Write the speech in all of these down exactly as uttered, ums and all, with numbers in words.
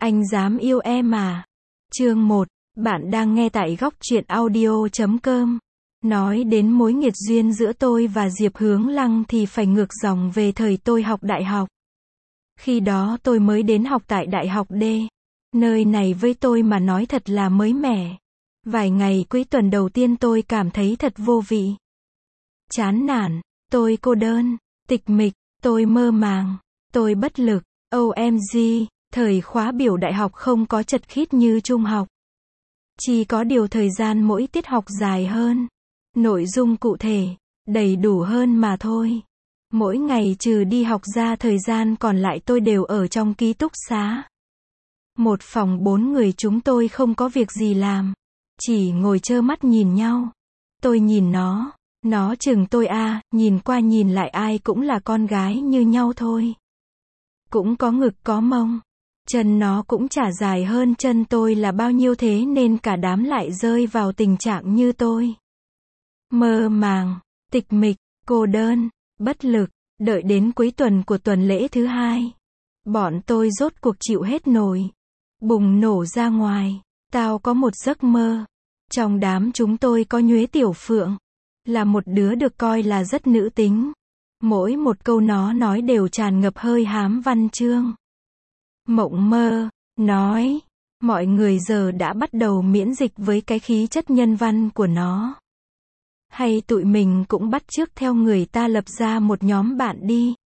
Anh dám yêu em à? Chương một, bạn đang nghe tại góc truyện audio chấm com. Nói đến mối nghiệt duyên giữa tôi và Diệp Hướng Lăng thì phải ngược dòng về thời tôi học đại học. Khi đó tôi mới đến học tại Đại học D. Nơi này với tôi mà nói thật là mới mẻ. Vài ngày cuối tuần đầu tiên tôi cảm thấy thật vô vị. Chán nản, tôi cô đơn, tịch mịch, tôi mơ màng, tôi bất lực. ô em giê, thời khóa biểu đại học không có chật khít như trung học. Chỉ có điều thời gian mỗi tiết học dài hơn. Nội dung cụ thể, đầy đủ hơn mà thôi. Mỗi ngày trừ đi học ra thời gian còn lại tôi đều ở trong ký túc xá. Một phòng bốn người chúng tôi không có việc gì làm. Chỉ ngồi trơ mắt nhìn nhau. Tôi nhìn nó, nó chừng tôi a, nhìn qua nhìn lại ai cũng là con gái như nhau thôi. Cũng có ngực có mông. Chân nó cũng chả dài hơn chân tôi là bao nhiêu thế nên cả đám lại rơi vào tình trạng như tôi. Mơ màng, tịch mịch, cô đơn, bất lực, đợi đến cuối tuần của tuần lễ thứ hai. Bọn tôi rốt cuộc chịu hết nổi. Bùng nổ ra ngoài, tao có một giấc mơ. Trong đám chúng tôi có Nhuế Tiểu Phượng. Là một đứa được coi là rất nữ tính. Mỗi một câu nó nói đều tràn ngập hơi hám văn chương. Mộng mơ, nói, mọi người giờ đã bắt đầu miễn dịch với cái khí chất nhân văn của nó. Hay tụi mình cũng bắt chước theo người ta lập ra một nhóm bạn đi.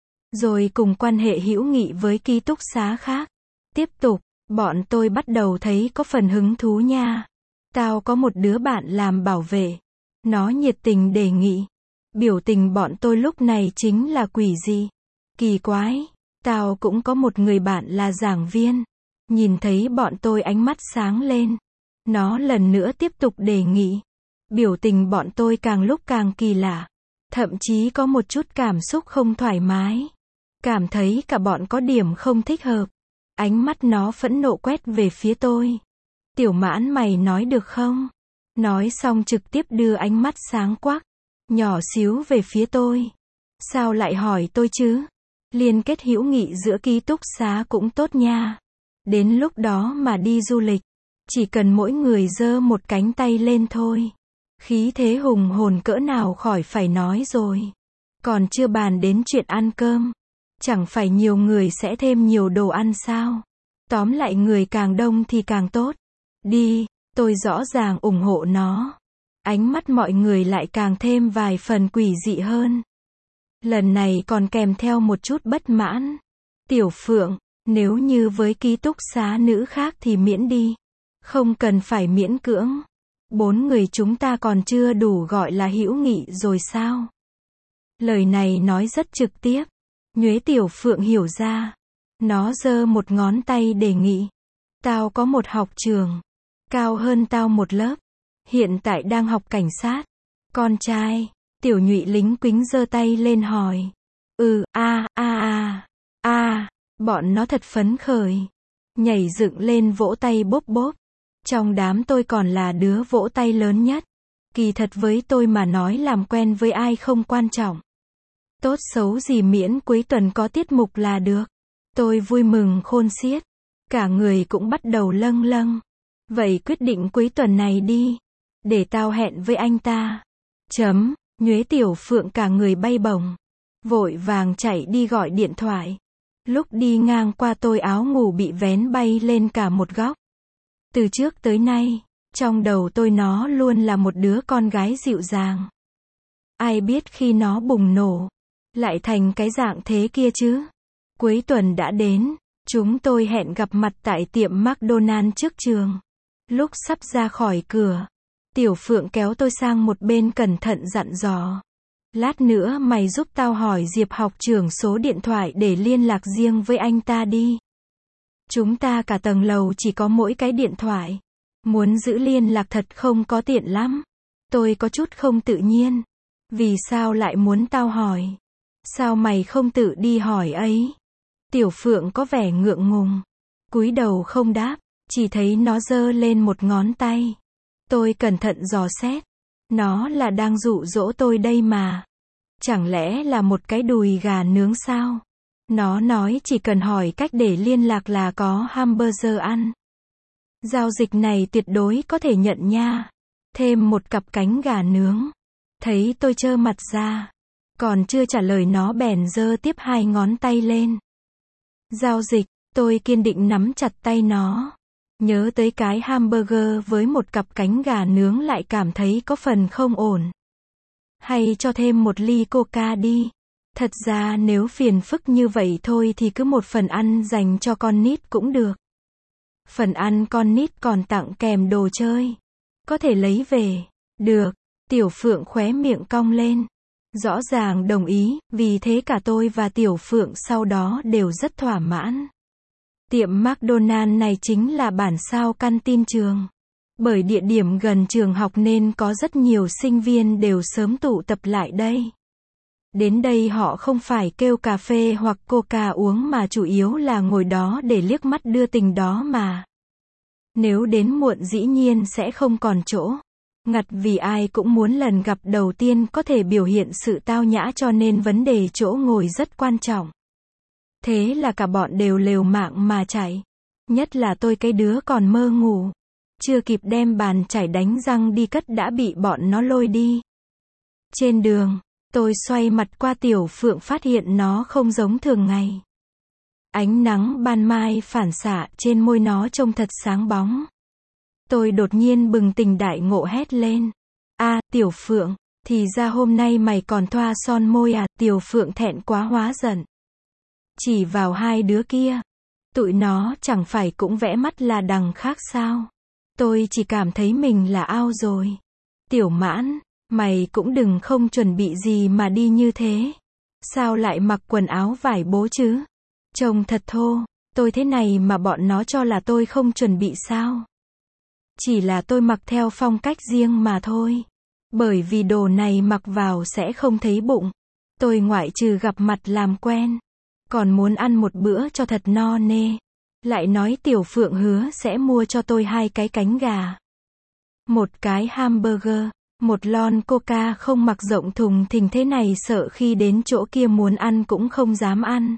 Rồi cùng quan hệ hữu nghị với ký túc xá khác. Tiếp tục, bọn tôi bắt đầu thấy có phần hứng thú nha. Tao có một đứa bạn làm bảo vệ. Nó nhiệt tình đề nghị. Biểu tình bọn tôi lúc này chính là quỷ dị. Kỳ quái. Tao cũng có một người bạn là giảng viên. Nhìn thấy bọn tôi ánh mắt sáng lên. Nó lần nữa tiếp tục đề nghị. Biểu tình bọn tôi càng lúc càng kỳ lạ. Thậm chí có một chút cảm xúc không thoải mái. Cảm thấy cả bọn có điểm không thích hợp. Ánh mắt nó phẫn nộ quét về phía tôi. Tiểu Mãn mày nói được không? Nói xong trực tiếp đưa ánh mắt sáng quắc. Nhỏ xíu về phía tôi. Sao lại hỏi tôi chứ? Liên kết hữu nghị giữa ký túc xá cũng tốt nha. Đến lúc đó mà đi du lịch. Chỉ cần mỗi người giơ một cánh tay lên thôi. Khí thế hùng hồn cỡ nào khỏi phải nói rồi. Còn chưa bàn đến chuyện ăn cơm. Chẳng phải nhiều người sẽ thêm nhiều đồ ăn sao? Tóm lại người càng đông thì càng tốt. Đi, tôi rõ ràng ủng hộ nó. Ánh mắt mọi người lại càng thêm vài phần quỷ dị hơn. Lần này còn kèm theo một chút bất mãn. Tiểu Phượng, nếu như với ký túc xá nữ khác thì miễn đi. Không cần phải miễn cưỡng. Bốn người chúng ta còn chưa đủ gọi là hữu nghị rồi sao? Lời này nói rất trực tiếp. Nhuế Tiểu Phượng hiểu ra. Nó giơ một ngón tay đề nghị. Tao có một học trường. Cao hơn tao một lớp. Hiện tại đang học cảnh sát. Con trai. Tiểu Nhụy lính quính giơ tay lên hỏi. Ừ, a, a a, a, bọn nó thật phấn khởi. Nhảy dựng lên vỗ tay bốp bốp. Trong đám tôi còn là đứa vỗ tay lớn nhất. Kỳ thật với tôi mà nói làm quen với ai không quan trọng. Tốt xấu gì miễn cuối tuần có tiết mục là được. Tôi vui mừng khôn xiết. Cả người cũng bắt đầu lâng lâng. Vậy quyết định cuối tuần này đi. Để tao hẹn với anh ta. Chấm. Nhuế Tiểu Phượng cả người bay bổng. Vội vàng chạy đi gọi điện thoại. Lúc đi ngang qua tôi áo ngủ bị vén bay lên cả một góc. Từ trước tới nay, trong đầu tôi nó luôn là một đứa con gái dịu dàng. Ai biết khi nó bùng nổ, lại thành cái dạng thế kia chứ. Cuối tuần đã đến, chúng tôi hẹn gặp mặt tại tiệm McDonald's trước trường. Lúc sắp ra khỏi cửa, Tiểu Phượng kéo tôi sang một bên cẩn thận dặn dò. Lát nữa mày giúp tao hỏi Diệp học trưởng số điện thoại để liên lạc riêng với anh ta đi. Chúng ta cả tầng lầu chỉ có mỗi cái điện thoại. Muốn giữ liên lạc thật không có tiện lắm. Tôi có chút không tự nhiên. Vì sao lại muốn tao hỏi? Sao mày không tự đi hỏi ấy? Tiểu Phượng có vẻ ngượng ngùng. Cúi đầu không đáp. Chỉ thấy nó giơ lên một ngón tay. Tôi cẩn thận dò xét. Nó là đang dụ dỗ tôi đây mà. Chẳng lẽ là một cái đùi gà nướng sao? Nó nói chỉ cần hỏi cách để liên lạc là có hamburger ăn. Giao dịch này tuyệt đối có thể nhận nha. Thêm một cặp cánh gà nướng. Thấy tôi trơ mặt ra. Còn chưa trả lời nó bèn giơ tiếp hai ngón tay lên. Giao dịch, tôi kiên định nắm chặt tay nó. Nhớ tới cái hamburger với một cặp cánh gà nướng lại cảm thấy có phần không ổn. Hay cho thêm một ly coca đi. Thật ra nếu phiền phức như vậy thôi thì cứ một phần ăn dành cho con nít cũng được. Phần ăn con nít còn tặng kèm đồ chơi. Có thể lấy về. Được. Tiểu Phượng khóe miệng cong lên. Rõ ràng đồng ý, vì thế cả tôi và Tiểu Phượng sau đó đều rất thỏa mãn. Tiệm McDonald's này chính là bản sao căn tin trường. Bởi địa điểm gần trường học nên có rất nhiều sinh viên đều sớm tụ tập lại đây. Đến đây họ không phải kêu cà phê hoặc coca uống mà chủ yếu là ngồi đó để liếc mắt đưa tình đó mà. Nếu đến muộn dĩ nhiên sẽ không còn chỗ. Ngặt vì ai cũng muốn lần gặp đầu tiên có thể biểu hiện sự tao nhã cho nên vấn đề chỗ ngồi rất quan trọng. Thế là cả bọn đều lều mạng mà chạy. Nhất là tôi cái đứa còn mơ ngủ. Chưa kịp đem bàn chải đánh răng đi cất đã bị bọn nó lôi đi. Trên đường, tôi xoay mặt qua Tiểu Phượng phát hiện nó không giống thường ngày. Ánh nắng ban mai phản xạ trên môi nó trông thật sáng bóng. Tôi đột nhiên bừng tỉnh đại ngộ hét lên. A, Tiểu Phượng, thì ra hôm nay mày còn thoa son môi à? Tiểu Phượng thẹn quá hóa giận. Chỉ vào hai đứa kia. Tụi nó chẳng phải cũng vẽ mắt là đằng khác sao? Tôi chỉ cảm thấy mình là ao rồi. Tiểu Mãn, mày cũng đừng không chuẩn bị gì mà đi như thế. Sao lại mặc quần áo vải bố chứ? Trông thật thô. Tôi thế này mà bọn nó cho là tôi không chuẩn bị sao? Chỉ là tôi mặc theo phong cách riêng mà thôi. Bởi vì đồ này mặc vào sẽ không thấy bụng. Tôi ngoại trừ gặp mặt làm quen. Còn muốn ăn một bữa cho thật no nê. Lại nói Tiểu Phượng hứa sẽ mua cho tôi hai cái cánh gà. Một cái hamburger. Một lon coca không mặc rộng thùng thình thế này sợ khi đến chỗ kia muốn ăn cũng không dám ăn.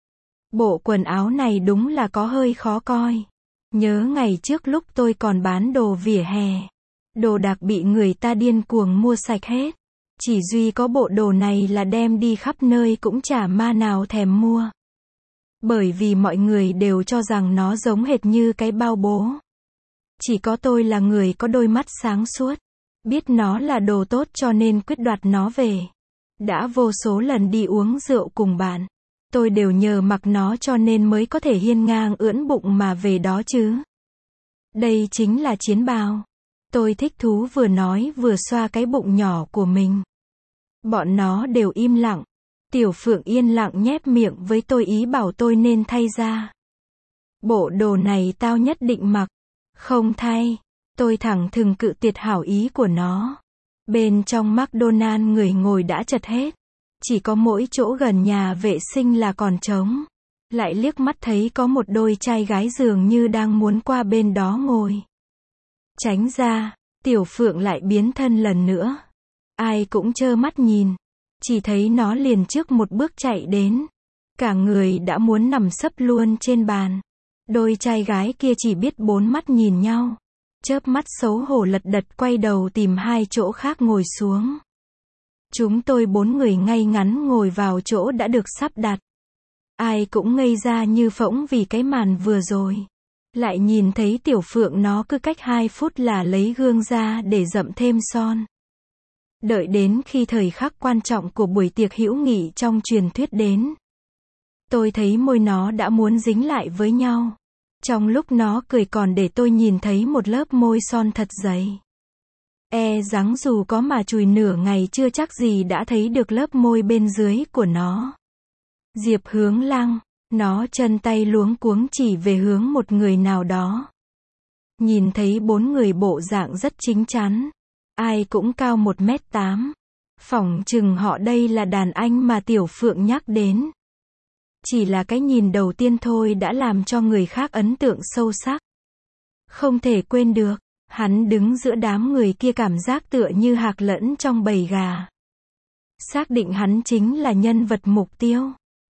Bộ quần áo này đúng là có hơi khó coi. Nhớ ngày trước lúc tôi còn bán đồ vỉa hè. Đồ đạc bị người ta điên cuồng mua sạch hết. Chỉ duy có bộ đồ này là đem đi khắp nơi cũng chả ma nào thèm mua. Bởi vì mọi người đều cho rằng nó giống hệt như cái bao bố. Chỉ có tôi là người có đôi mắt sáng suốt. Biết nó là đồ tốt cho nên quyết đoạt nó về. Đã vô số lần đi uống rượu cùng bạn. Tôi đều nhờ mặc nó cho nên mới có thể hiên ngang ưỡn bụng mà về đó chứ. Đây chính là chiến bào. Tôi thích thú vừa nói vừa xoa cái bụng nhỏ của mình. Bọn nó đều im lặng. Tiểu Phượng yên lặng nhép miệng với tôi ý bảo tôi nên thay ra. Bộ đồ này tao nhất định mặc. Không thay. Tôi thẳng thừng cự tuyệt hảo ý của nó. Bên trong McDonald's người ngồi đã chật hết. Chỉ có mỗi chỗ gần nhà vệ sinh là còn trống. Lại liếc mắt thấy có một đôi trai gái dường như đang muốn qua bên đó ngồi. Tránh ra, Tiểu Phượng lại biến thân lần nữa. Ai cũng trơ mắt nhìn. Chỉ thấy nó liền trước một bước chạy đến. Cả người đã muốn nằm sấp luôn trên bàn. Đôi trai gái kia chỉ biết bốn mắt nhìn nhau. Chớp mắt xấu hổ lật đật quay đầu tìm hai chỗ khác ngồi xuống. Chúng tôi bốn người ngay ngắn ngồi vào chỗ đã được sắp đặt. Ai cũng ngây ra như phỗng vì cái màn vừa rồi. Lại nhìn thấy Tiểu Phượng nó cứ cách hai phút là lấy gương ra để dậm thêm son. Đợi đến khi thời khắc quan trọng của buổi tiệc hữu nghị trong truyền thuyết đến. Tôi thấy môi nó đã muốn dính lại với nhau. Trong lúc nó cười còn để tôi nhìn thấy một lớp môi son thật dày. E rằng dù có mà chùi nửa ngày chưa chắc gì đã thấy được lớp môi bên dưới của nó. Diệp Hướng Lăng, nó chân tay luống cuống chỉ về hướng một người nào đó. Nhìn thấy bốn người bộ dạng rất chính chắn. Ai cũng cao một mét tám. Phỏng chừng họ đây là đàn anh mà Tiểu Phượng nhắc đến. Chỉ là cái nhìn đầu tiên thôi đã làm cho người khác ấn tượng sâu sắc. Không thể quên được, hắn đứng giữa đám người kia cảm giác tựa như hạc lẫn trong bầy gà. Xác định hắn chính là nhân vật mục tiêu.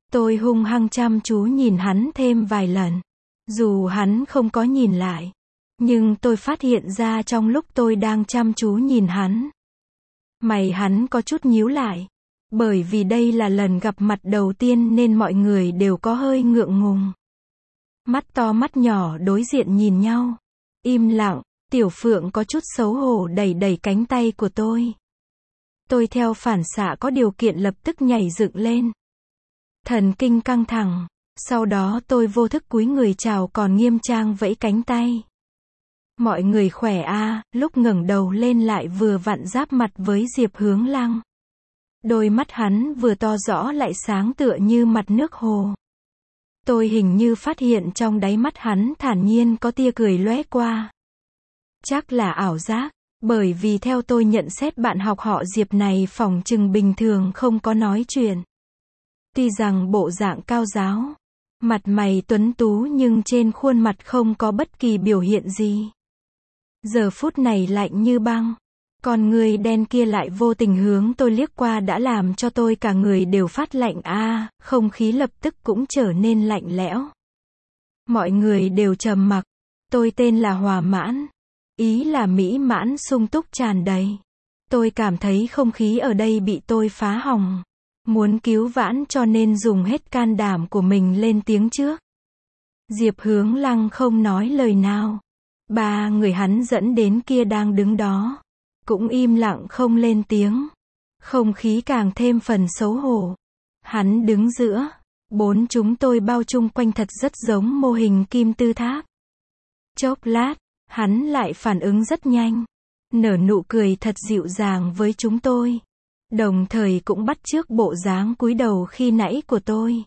Tôi hung hăng chăm chú nhìn hắn thêm vài lần. Dù hắn không có nhìn lại. Nhưng tôi phát hiện ra trong lúc tôi đang chăm chú nhìn hắn. Mày hắn có chút nhíu lại. Bởi vì đây là lần gặp mặt đầu tiên nên mọi người đều có hơi ngượng ngùng. Mắt to mắt nhỏ đối diện nhìn nhau. Im lặng, Tiểu Phượng có chút xấu hổ đẩy đẩy cánh tay của tôi. Tôi theo phản xạ có điều kiện lập tức nhảy dựng lên. Thần kinh căng thẳng. Sau đó tôi vô thức cúi người chào còn nghiêm trang vẫy cánh tay. Mọi người khỏe a à, lúc ngẩng đầu lên lại vừa vặn giáp mặt với Diệp Hướng Lăng. Đôi mắt hắn vừa to rõ lại sáng tựa như mặt nước hồ. Tôi hình như phát hiện trong đáy mắt hắn thản nhiên có tia cười lóe qua. Chắc là ảo giác, bởi vì theo tôi nhận xét bạn học họ Diệp này phỏng chừng bình thường không có nói chuyện. Tuy rằng bộ dạng cao giáo, mặt mày tuấn tú nhưng trên khuôn mặt không có bất kỳ biểu hiện gì. Giờ phút này lạnh như băng. Còn người đen kia lại vô tình hướng tôi liếc qua đã làm cho tôi cả người đều phát lạnh a, à, không khí lập tức cũng trở nên lạnh lẽo. Mọi người đều trầm mặc. Tôi tên là Hòa Mãn. Ý là mỹ mãn sung túc tràn đầy. Tôi cảm thấy không khí ở đây bị tôi phá hỏng. Muốn cứu vãn cho nên dùng hết can đảm của mình lên tiếng trước. Diệp Hướng Lăng không nói lời nào. Ba người hắn dẫn đến kia đang đứng đó. Cũng im lặng không lên tiếng. Không khí càng thêm phần xấu hổ. Hắn đứng giữa. Bốn chúng tôi bao chung quanh thật rất giống mô hình kim tự tháp. Chốc lát, hắn lại phản ứng rất nhanh. Nở nụ cười thật dịu dàng với chúng tôi. Đồng thời cũng bắt chước bộ dáng cúi đầu khi nãy của tôi.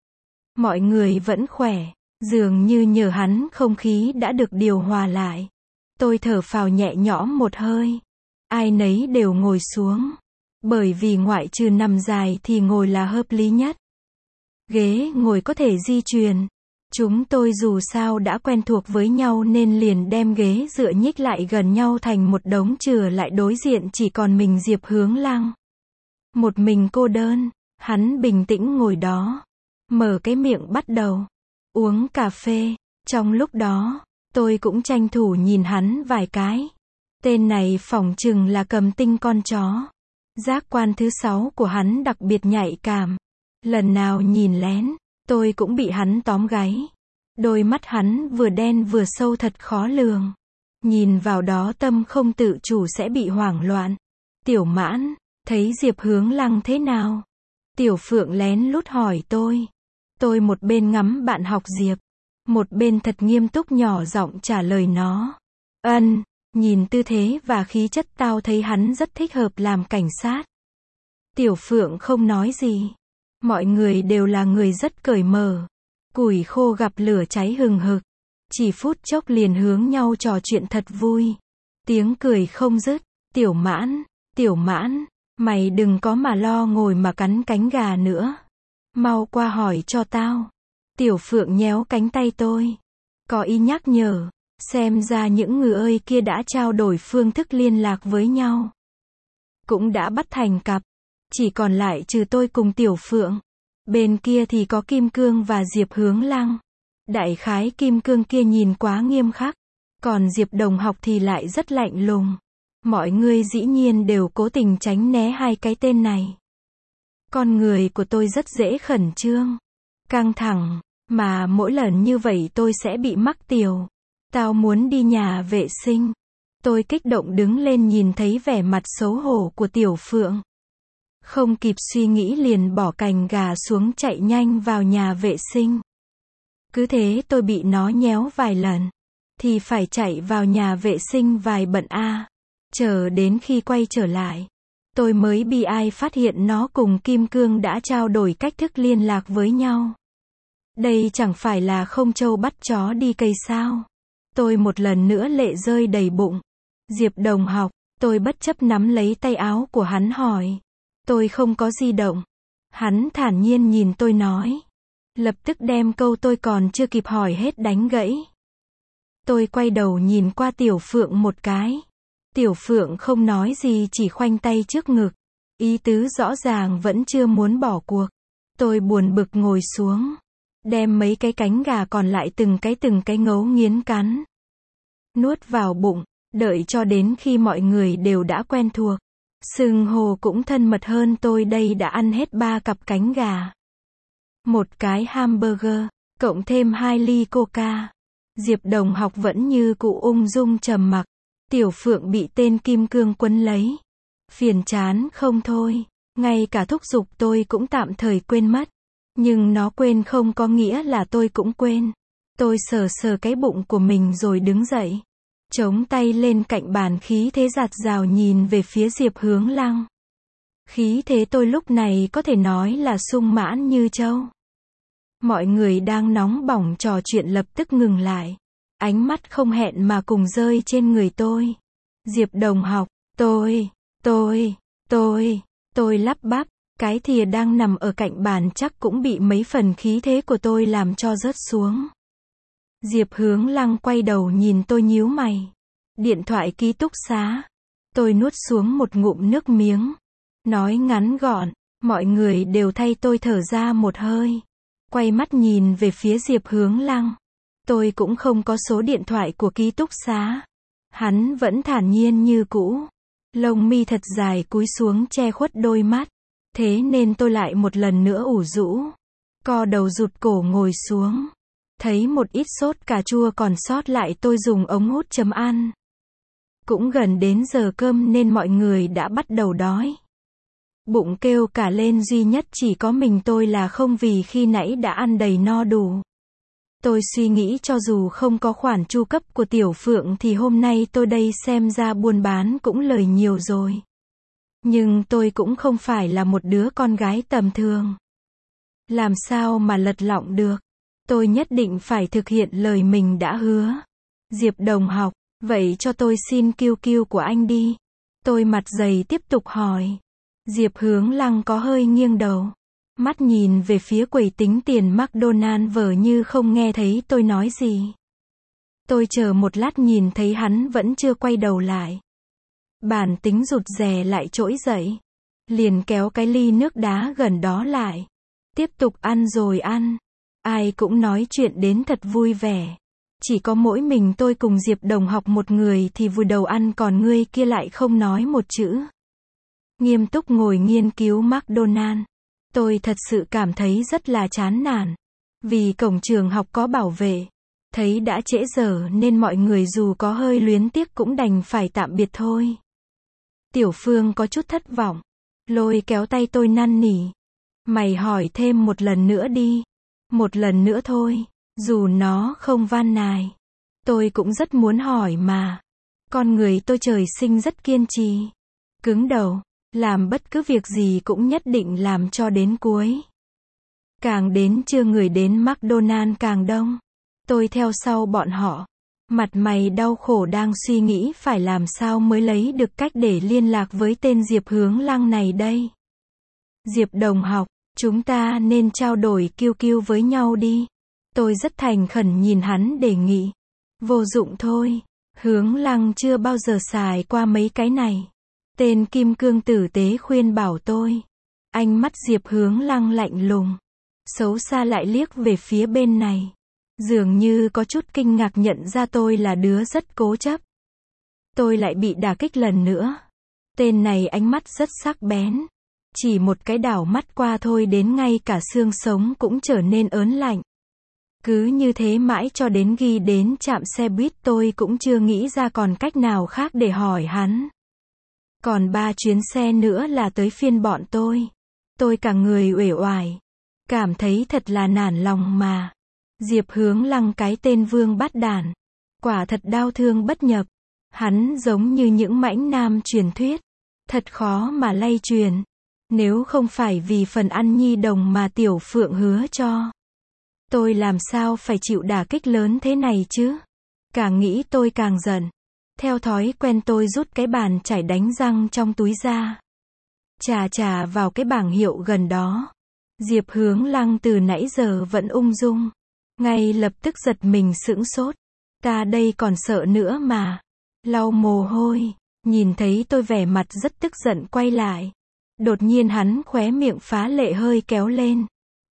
Mọi người vẫn khỏe. Dường như nhờ hắn không khí đã được điều hòa lại. Tôi thở phào nhẹ nhõm một hơi. Ai nấy đều ngồi xuống. Bởi vì ngoại trừ nằm dài thì ngồi là hợp lý nhất. Ghế ngồi có thể di chuyển. Chúng tôi dù sao đã quen thuộc với nhau nên liền đem ghế dựa nhích lại gần nhau thành một đống chừa lại đối diện chỉ còn mình Diệp Hướng Lăng. Một mình cô đơn, hắn bình tĩnh ngồi đó. Mở cái miệng bắt đầu. Uống cà phê. Trong lúc đó, tôi cũng tranh thủ nhìn hắn vài cái. Tên này phỏng chừng là cầm tinh con chó. Giác quan thứ sáu của hắn đặc biệt nhạy cảm. Lần nào nhìn lén, tôi cũng bị hắn tóm gáy. Đôi mắt hắn vừa đen vừa sâu thật khó lường. Nhìn vào đó tâm không tự chủ sẽ bị hoảng loạn. Tiểu Mãn, thấy Diệp Hướng Lăng thế nào? Tiểu Phượng lén lút hỏi tôi. Tôi một bên ngắm bạn học Diệp, một bên thật nghiêm túc nhỏ giọng trả lời nó. Ân, nhìn tư thế và khí chất tao thấy hắn rất thích hợp làm cảnh sát. Tiểu Phượng không nói gì. Mọi người đều là người rất cởi mở. Củi khô gặp lửa cháy hừng hực. Chỉ phút chốc liền hướng nhau trò chuyện thật vui. Tiếng cười không dứt. Tiểu Mãn, Tiểu Mãn, mày đừng có mà lo ngồi mà cắn cánh gà nữa. Mau qua hỏi cho tao. Tiểu Phượng nhéo cánh tay tôi. Có ý nhắc nhở. Xem ra những người ơi kia đã trao đổi phương thức liên lạc với nhau. Cũng đã bắt thành cặp. Chỉ còn lại trừ tôi cùng Tiểu Phượng. Bên kia thì có Kim Cương và Diệp Hướng Lăng. Đại khái Kim Cương kia nhìn quá nghiêm khắc. Còn Diệp đồng học thì lại rất lạnh lùng. Mọi người dĩ nhiên đều cố tình tránh né hai cái tên này. Con người của tôi rất dễ khẩn trương. Căng thẳng. Mà mỗi lần như vậy tôi sẽ bị mắc tiểu. Tao muốn đi nhà vệ sinh. Tôi kích động đứng lên nhìn thấy vẻ mặt xấu hổ của Tiểu Phượng. Không kịp suy nghĩ liền bỏ cành gà xuống chạy nhanh vào nhà vệ sinh. Cứ thế tôi bị nó nhéo vài lần. Thì phải chạy vào nhà vệ sinh vài bận a. Chờ đến khi quay trở lại. Tôi mới bi ai phát hiện nó cùng Kim Cương đã trao đổi cách thức liên lạc với nhau. Đây chẳng phải là không trâu bắt chó đi cây sao. Tôi một lần nữa lệ rơi đầy bụng. Diệp đồng học, tôi bất chấp nắm lấy tay áo của hắn hỏi. Tôi không có di động. Hắn thản nhiên nhìn tôi nói. Lập tức đem câu tôi còn chưa kịp hỏi hết đánh gãy. Tôi quay đầu nhìn qua Tiểu Phượng một cái. Tiểu Phượng không nói gì chỉ khoanh tay trước ngực. Ý tứ rõ ràng vẫn chưa muốn bỏ cuộc. Tôi buồn bực ngồi xuống, đem mấy cái cánh gà còn lại từng cái từng cái ngấu nghiến cắn. Nuốt vào bụng, đợi cho đến khi mọi người đều đã quen thuộc. Xưng hô cũng thân mật hơn, tôi đây đã ăn hết ba cặp cánh gà. Một cái hamburger, cộng thêm hai ly coca. Diệp Đồng Học vẫn như cũ ung dung trầm mặc. Tiểu Phượng bị tên kim cương quấn lấy. Phiền chán không thôi. Ngay cả thúc giục tôi cũng tạm thời quên mất. Nhưng nó quên không có nghĩa là tôi cũng quên. Tôi sờ sờ cái bụng của mình rồi đứng dậy. Chống tay lên cạnh bàn, khí thế dạt dào nhìn về phía Diệp Hướng Lăng. Khí thế tôi lúc này có thể nói là sung mãn như trâu. Mọi người đang nóng bỏng trò chuyện lập tức ngừng lại. Ánh mắt không hẹn mà cùng rơi trên người tôi. Diệp Đồng Học, tôi, tôi, tôi, tôi lắp bắp. Cái thìa đang nằm ở cạnh bàn chắc cũng bị mấy phần khí thế của tôi làm cho rớt xuống. Diệp Hướng Lăng quay đầu nhìn tôi nhíu mày. Điện thoại ký túc xá. Tôi nuốt xuống một ngụm nước miếng. Nói ngắn gọn, mọi người đều thay tôi thở ra một hơi. Quay mắt nhìn về phía Diệp Hướng Lăng. Tôi cũng không có số điện thoại của ký túc xá. Hắn vẫn thản nhiên như cũ. Lông mi thật dài cúi xuống che khuất đôi mắt. Thế nên tôi lại một lần nữa ủ rũ. Co đầu rụt cổ ngồi xuống. Thấy một ít sốt cà chua còn sót lại, tôi dùng ống hút chấm ăn. Cũng gần đến giờ cơm nên mọi người đã bắt đầu đói. Bụng kêu cả lên, duy nhất chỉ có mình tôi là không, vì khi nãy đã ăn đầy no đủ. Tôi suy nghĩ cho dù không có khoản chu cấp của Tiểu Phượng thì hôm nay tôi đây xem ra buôn bán cũng lời nhiều rồi. Nhưng tôi cũng không phải là một đứa con gái tầm thường. Làm sao mà lật lọng được. Tôi nhất định phải thực hiện lời mình đã hứa. Diệp Đồng Học, vậy cho tôi xin kiu kiu của anh đi. Tôi mặt dày tiếp tục hỏi. Diệp Hướng Lăng có hơi nghiêng đầu. Mắt nhìn về phía quầy tính tiền McDonald vờ như không nghe thấy tôi nói gì. Tôi chờ một lát nhìn thấy hắn vẫn chưa quay đầu lại. Bản tính rụt rè lại trỗi dậy. Liền kéo cái ly nước đá gần đó lại. Tiếp tục ăn rồi ăn. Ai cũng nói chuyện đến thật vui vẻ. Chỉ có mỗi mình tôi cùng Diệp Đồng Học một người thì vùi đầu ăn, còn người kia lại không nói một chữ. Nghiêm túc ngồi nghiên cứu McDonald. Tôi thật sự cảm thấy rất là chán nản. Vì cổng trường học có bảo vệ. Thấy đã trễ giờ nên mọi người dù có hơi luyến tiếc cũng đành phải tạm biệt thôi. Tiểu Phương có chút thất vọng. Lôi kéo tay tôi năn nỉ. Mày hỏi thêm một lần nữa đi. Một lần nữa thôi. Dù nó không van nài. Tôi cũng rất muốn hỏi mà. Con người tôi trời sinh rất kiên trì. Cứng đầu. Làm bất cứ việc gì cũng nhất định làm cho đến cuối. Càng đến trưa người đến McDonald càng đông. Tôi theo sau bọn họ. Mặt mày đau khổ đang suy nghĩ phải làm sao mới lấy được cách để liên lạc với tên Diệp Hướng Lăng này đây. Diệp Đồng Học, chúng ta nên trao đổi kiu kiu với nhau đi. Tôi rất thành khẩn nhìn hắn đề nghị. Vô dụng thôi. Hướng Lăng chưa bao giờ xài qua mấy cái này. Tên kim cương tử tế khuyên bảo tôi. Ánh mắt Diệp Hướng Lăng lạnh lùng. Xấu xa lại liếc về phía bên này. Dường như có chút kinh ngạc nhận ra tôi là đứa rất cố chấp. Tôi lại bị đả kích lần nữa. Tên này ánh mắt rất sắc bén. Chỉ một cái đảo mắt qua thôi đến ngay cả xương sống cũng trở nên ớn lạnh. Cứ như thế mãi cho đến ghi đến trạm xe buýt tôi cũng chưa nghĩ ra còn cách nào khác để hỏi hắn. Còn ba chuyến xe nữa là tới phiên bọn tôi. Tôi cả người uể oải. Cảm thấy thật là nản lòng mà. Diệp Hướng Lăng cái tên vương bát đản. Quả thật đau thương bất nhập. Hắn giống như những mãnh nam truyền thuyết. Thật khó mà lay truyền. Nếu không phải vì phần ăn nhi đồng mà Tiểu Phượng hứa cho. Tôi làm sao phải chịu đả kích lớn thế này chứ? Càng nghĩ tôi càng giận. Theo thói quen tôi rút cái bàn chải đánh răng trong túi ra. Chà chà vào cái bảng hiệu gần đó. Diệp Hướng Lăng từ nãy giờ vẫn ung dung. Ngay lập tức giật mình sững sốt. Ta đây còn sợ nữa mà. Lau mồ hôi. Nhìn thấy tôi vẻ mặt rất tức giận quay lại. Đột nhiên hắn khóe miệng phá lệ hơi kéo lên.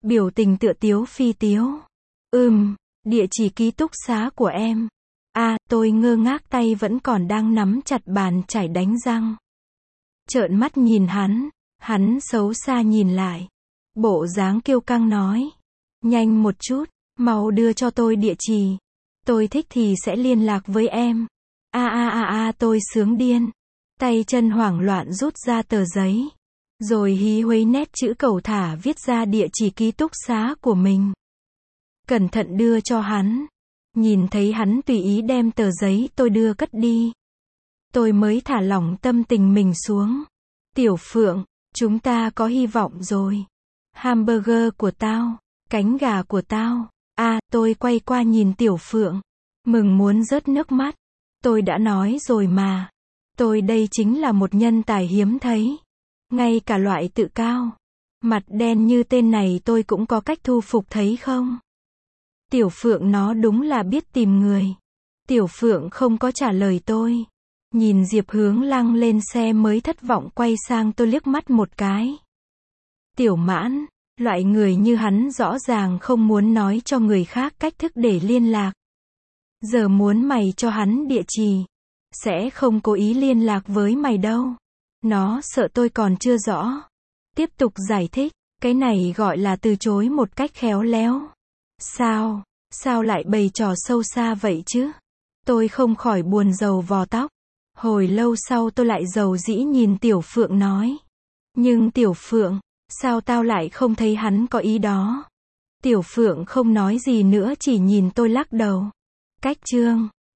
biểu tình tựa tiếu phi tiếu. Ừm, địa chỉ ký túc xá của em. À, tôi ngơ ngác tay vẫn còn đang nắm chặt bàn chải đánh răng. Trợn mắt nhìn hắn, hắn xấu xa nhìn lại. Bộ dáng kiêu căng nói. Nhanh một chút, mau đưa cho tôi địa chỉ. Tôi thích thì sẽ liên lạc với em. A a a a tôi sướng điên. Tay chân hoảng loạn rút ra tờ giấy. Rồi hí huấy nét chữ cầu thả viết ra địa chỉ ký túc xá của mình. Cẩn thận đưa cho hắn. Nhìn thấy hắn tùy ý đem tờ giấy tôi đưa cất đi. Tôi mới thả lỏng tâm tình mình xuống. Tiểu Phượng, chúng ta có hy vọng rồi. Hamburger của tao, cánh gà của tao. À, tôi quay qua nhìn Tiểu Phượng. Mừng muốn rớt nước mắt. Tôi đã nói rồi mà. Tôi đây chính là một nhân tài hiếm thấy. Ngay cả loại tự cao, mặt đen như tên này tôi cũng có cách thu phục thấy không? Tiểu Phượng nó đúng là biết tìm người. Tiểu Phượng không có trả lời tôi. Nhìn Diệp Hướng Lăng lên xe mới thất vọng quay sang tôi liếc mắt một cái. Tiểu Mãn, loại người như hắn rõ ràng không muốn nói cho người khác cách thức để liên lạc. Giờ muốn mày cho hắn địa chỉ, sẽ không cố ý liên lạc với mày đâu. Nó sợ tôi còn chưa rõ. Tiếp tục giải thích, cái này gọi là từ chối một cách khéo léo. Sao, sao lại bày trò sâu xa vậy chứ? Tôi không khỏi buồn rầu vò tóc. Hồi lâu sau tôi lại rầu rĩ nhìn Tiểu Phượng nói. Nhưng Tiểu Phượng, sao tao lại không thấy hắn có ý đó? Tiểu Phượng không nói gì nữa chỉ nhìn tôi lắc đầu. Cách chương